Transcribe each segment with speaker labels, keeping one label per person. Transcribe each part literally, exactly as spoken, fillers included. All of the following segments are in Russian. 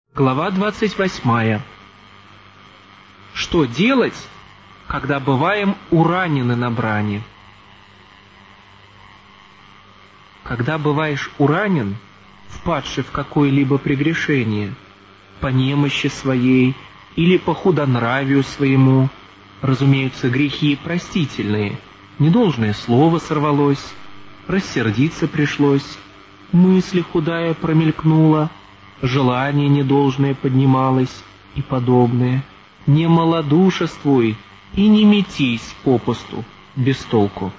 Speaker 1: Глава двадцать восьмая. Что делать, когда бываем уранены на брани? Когда бываешь уранен, впадший в какое-либо прегрешение, по немощи своей или по худонравию своему, разумеются, грехи простительные, недолжное слово сорвалось, рассердиться пришлось, мысль худая промелькнула, желание недолжное поднималось и подобное. Не малодушествуй и не метись попусту, без толку.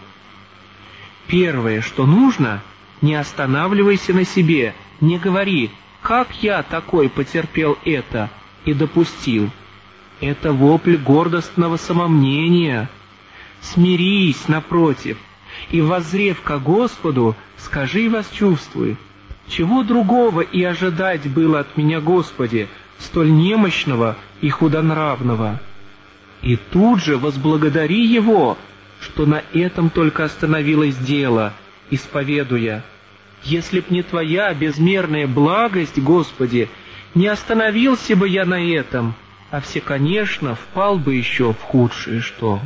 Speaker 1: Первое, что нужно, не останавливайся на себе, не говори: «Как я такой потерпел это и допустил?» Это вопль гордостного самомнения. Смирись, напротив, и, воззрев ко Господу, скажи и восчувствуй: «Чего другого и ожидать было от меня, Господи, столь немощного и худонравного?» И тут же возблагодари Его, что на этом только остановилось дело, исповедуя: «Если б не Твоя безмерная благость, Господи, не остановился бы я на этом, а все, конечно, впал бы еще в худшее что».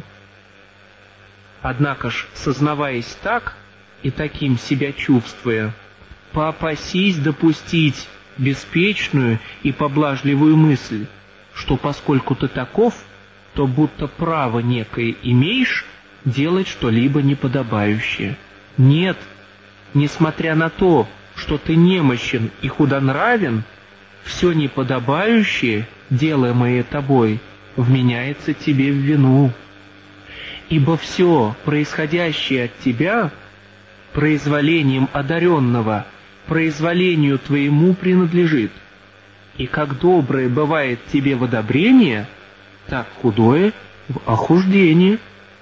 Speaker 1: Однако ж, сознаваясь так и таким себя чувствуя, поопасись допустить беспечную и поблажливую мысль, что поскольку ты таков, то будто право некое имеешь делать что-либо неподобающее. Нет, несмотря на то, что ты немощен и худонравен, все неподобающее, делаемое тобой, вменяется тебе в вину. Ибо все, происходящее от тебя, произволением одаренного, произволению твоему принадлежит. И как доброе бывает тебе в одобрение, так худое в охуждении.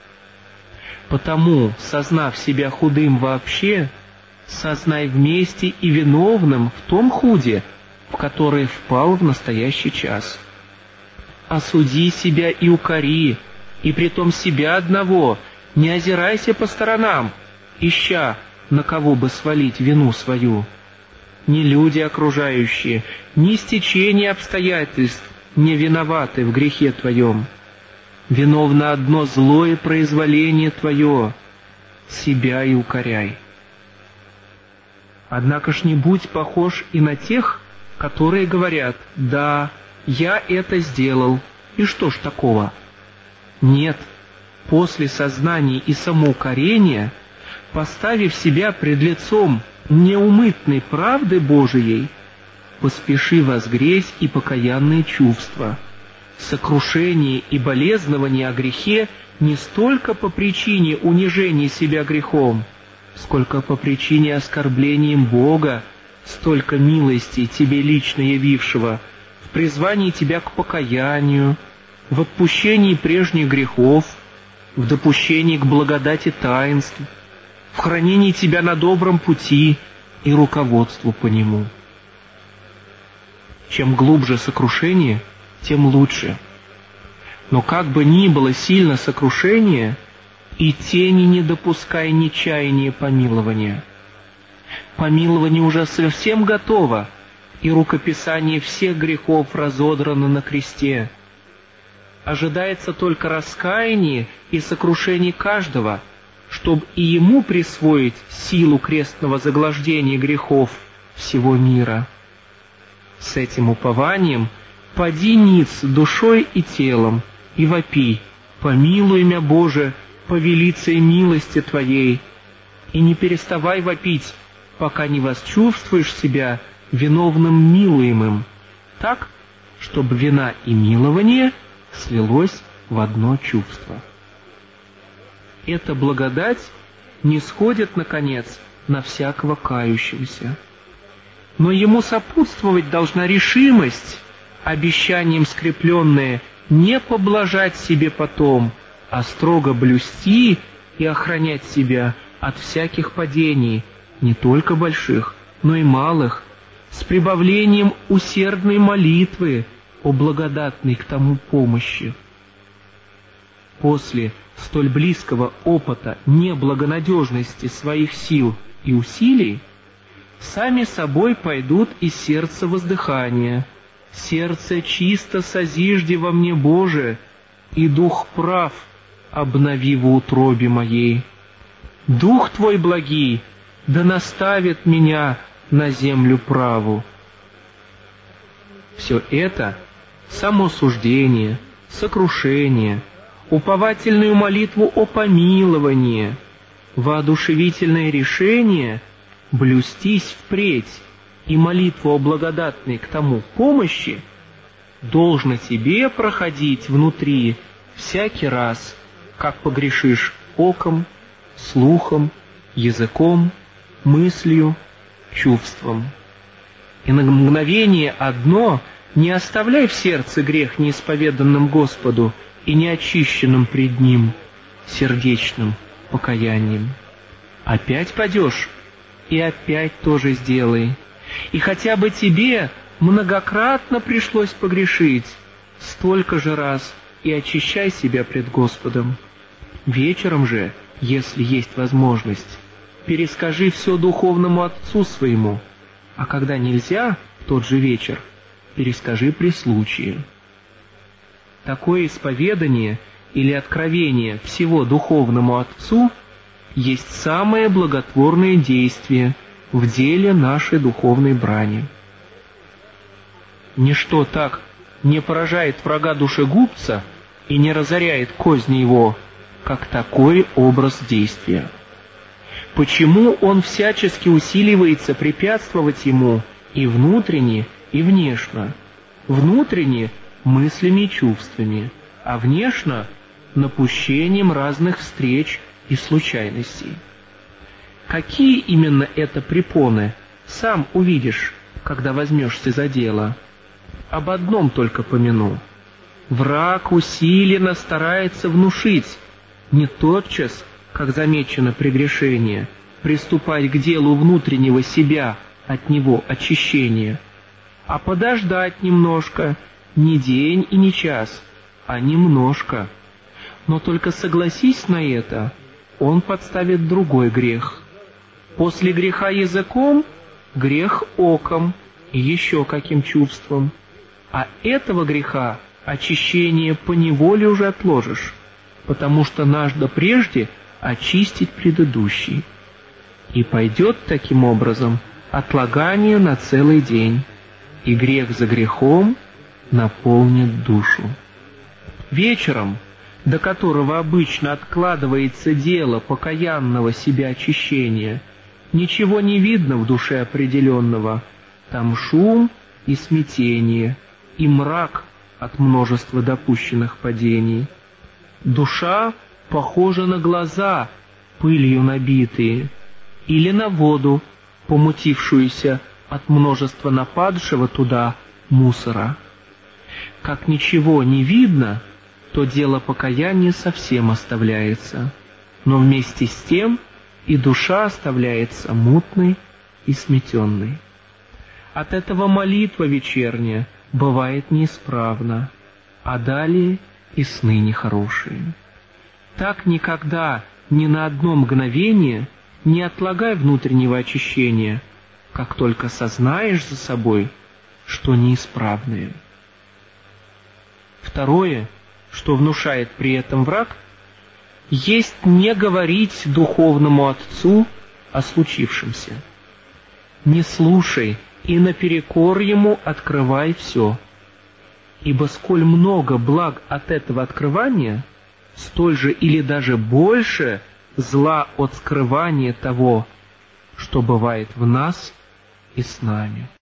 Speaker 1: Потому, сознав себя худым вообще, сознай вместе и виновным в том худе, в которое впал в настоящий час. Осуди себя и укори, и притом себя одного, не озирайся по сторонам, ища, на кого бы свалить вину свою. Ни люди окружающие, ни стечение обстоятельств не виноваты в грехе твоем. Виновно одно злое произволение твое, себя и укоряй. Однако ж не будь похож и на тех, которые говорят: «Да, я это сделал, и что ж такого?» Нет, после сознания и самоукорения, поставив себя пред лицом неумытной правды Божией, поспеши возгреть и покаянные чувства, сокрушение и болезнование о грехе не столько по причине унижения себя грехом, сколько по причине оскорбления Бога, столько милости тебе лично явившего, в призвании тебя к покаянию, в отпущении прежних грехов, в допущении к благодати таинств, в хранении тебя на добром пути и руководству по нему. Чем глубже сокрушение, тем лучше. Но как бы ни было сильно сокрушение, и тени не допускай нечаяния помилования. Помилование уже совсем готово, и рукописание всех грехов разодрано на кресте. Ожидается только раскаяние и сокрушение каждого, чтобы и ему присвоить силу крестного заглаждения грехов всего мира. С этим упованием поди ниц душой и телом и вопи: «Помилуй мя, Боже, по велицей милости Твоей», и не переставай вопить, пока не восчувствуешь себя виновным милуемым, так, чтобы вина и милование слилось в одно чувство. Эта благодать не сходит, наконец, на всякого кающегося, но ему сопутствовать должна решимость, обещанием скрепленная, не поблажать себе потом, а строго блюсти и охранять себя от всяких падений, не только больших, но и малых, с прибавлением усердной молитвы о благодатной к тому помощи. После столь близкого опыта неблагонадежности своих сил и усилий, сами собой пойдут из сердца воздыхания, сердце чисто созижди во мне, Боже, и дух прав обнови в утробе моей. Дух Твой благий да наставит меня на землю праву. Все это — самоосуждение, сокрушение, уповательную молитву о помиловании, воодушевительное решение блюстись впредь и молитву о благодатной к тому помощи должно тебе проходить внутри всякий раз, как погрешишь оком, слухом, языком, мыслью, чувством. И на мгновение одно не оставляй в сердце грех неисповеданным Господу и неочищенным пред Ним сердечным покаянием. Опять падешь, и опять тоже сделай. И хотя бы тебе многократно пришлось погрешить, столько же раз и очищай себя пред Господом. Вечером же, если есть возможность, перескажи все духовному отцу своему, а когда нельзя, в тот же вечер, перескажи при случае. Такое исповедание или откровение всего духовному отцу есть самое благотворное действие в деле нашей духовной брани. Ничто так не поражает врага душегубца и не разоряет козни его, как такой образ действия. Почему он всячески усиливается препятствовать ему и внутренне, и внешне? Внутренне — мыслями и чувствами, а внешне — напущением разных встреч и случайностей. Какие именно это препоны, сам увидишь, когда возьмешься за дело. Об одном только помяну. Враг усиленно старается внушить, не тотчас, как замечено прегрешение, приступать к делу внутреннего себя от него очищения, а подождать немножко, не день и не час, а немножко. Но только согласись на это, он подставит другой грех. После греха языком — грех оком и еще каким чувством. А этого греха очищение поневоле уже отложишь, потому что надо прежде очистить предыдущий. И пойдет таким образом отлагание на целый день, и грех за грехом наполнит душу. Вечером, до которого обычно откладывается дело покаянного себя очищения, ничего не видно в душе определенного, там шум и смятение, и мрак от множества допущенных падений. Душа похожа на глаза, пылью набитые, или на воду, помутившуюся от множества нападшего туда мусора. Как ничего не видно, то дело покаяния совсем оставляется, но вместе с тем и душа оставляется мутной и сметенной. От этого молитва вечерняя бывает неисправна, а далее и сны нехорошие. Так никогда, ни на одно мгновение не отлагай внутреннего очищения, как только сознаешь за собой, что неисправное. Второе, что внушает при этом враг, есть не говорить духовному отцу о случившемся. Не слушай и наперекор ему открывай все, ибо сколь много благ от этого открывания, столь же или даже больше зла от скрывания того, что бывает в нас и с нами.